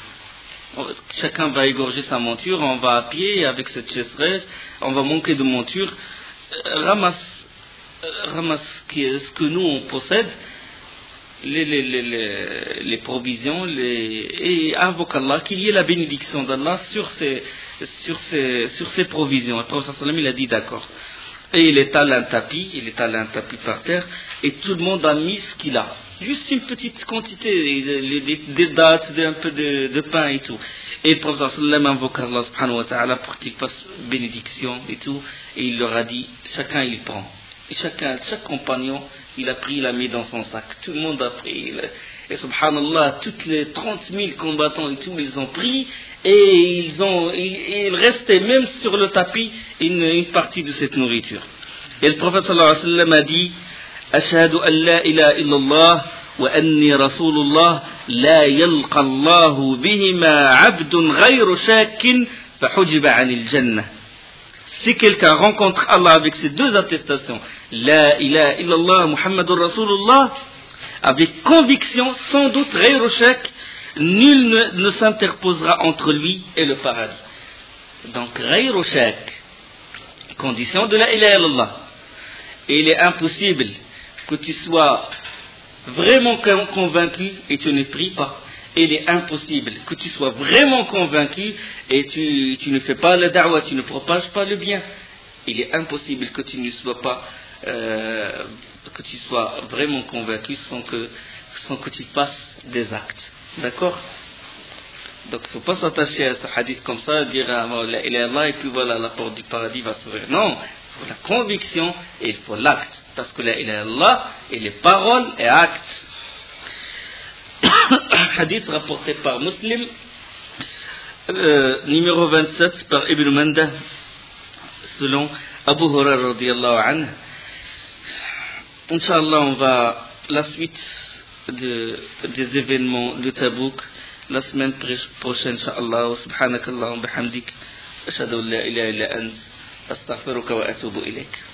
Chacun va égorger sa monture, on va à pied avec cette chasseresse, on va manquer de monture. Ramasse, ramasse ce que nous on possède, Les, les, les, les, les provisions, les, et invoque Allah, qu'il y ait la bénédiction d'Allah sur ces, sur ces, sur ces provisions. Le prophète sallam il a dit d'accord. Et il étale un tapis, il étale un tapis par terre, et tout le monde a mis ce qu'il a. Juste une petite quantité, des, des, des dattes, un peu de, de pain et tout. Et le prophète sallam invoque Allah subhanahu wa ta'ala pour qu'il fasse bénédiction et tout. Et il leur a dit, chacun il prend. Et chacun, chaque compagnon, il a pris, il a mis dans son sac. Tout le monde a pris. Et subhanallah, toutes les trente mille combattants et tout, ils ont pris. Et ils ont, il, il restait même sur le tapis une, une partie de cette nourriture. Et le prophète sallallahu alayhi wa sallam a dit, Ashhadu an la ilaha illallah wa anni rasulullah la yalqa Allahu bihima abdun ghayru shakin fa hujiba anil jannah. Si quelqu'un rencontre Allah avec ces deux attestations, La ilaha illallah Muhammadur Rasulullah, avec conviction, sans doute, ghayru shak, nul ne, ne s'interposera entre lui et le paradis. Donc, ghayru shak, condition de la ilaha illallah. Et il est impossible que tu sois vraiment convaincu et tu ne pries pas. Il est impossible que tu sois vraiment convaincu et tu, tu ne fais pas la da'wah, tu ne propages pas le bien. Il est impossible que tu ne sois pas, euh, que tu sois vraiment convaincu sans que, sans que tu fasses des actes. D'accord? Donc il ne faut pas s'attacher à ce hadith comme ça, dire ah, voilà, il est Allah et puis voilà, la porte du paradis va s'ouvrir. Non, il faut la conviction et il faut l'acte. Parce que là, il est Allah et les paroles et actes. Hadith rapporté par Muslim, euh, numéro vingt-sept par Ibn Manda, selon Abu Hurairah radiyallahu anhu. Inch'Allah, on va la suite de, des événements de Tabouk la semaine prochaine, Inch'Allah. Subhanakallah wa bihamdik, ashhadu an la ilaha illa ant, astaghfiruka wa atubu ilayk.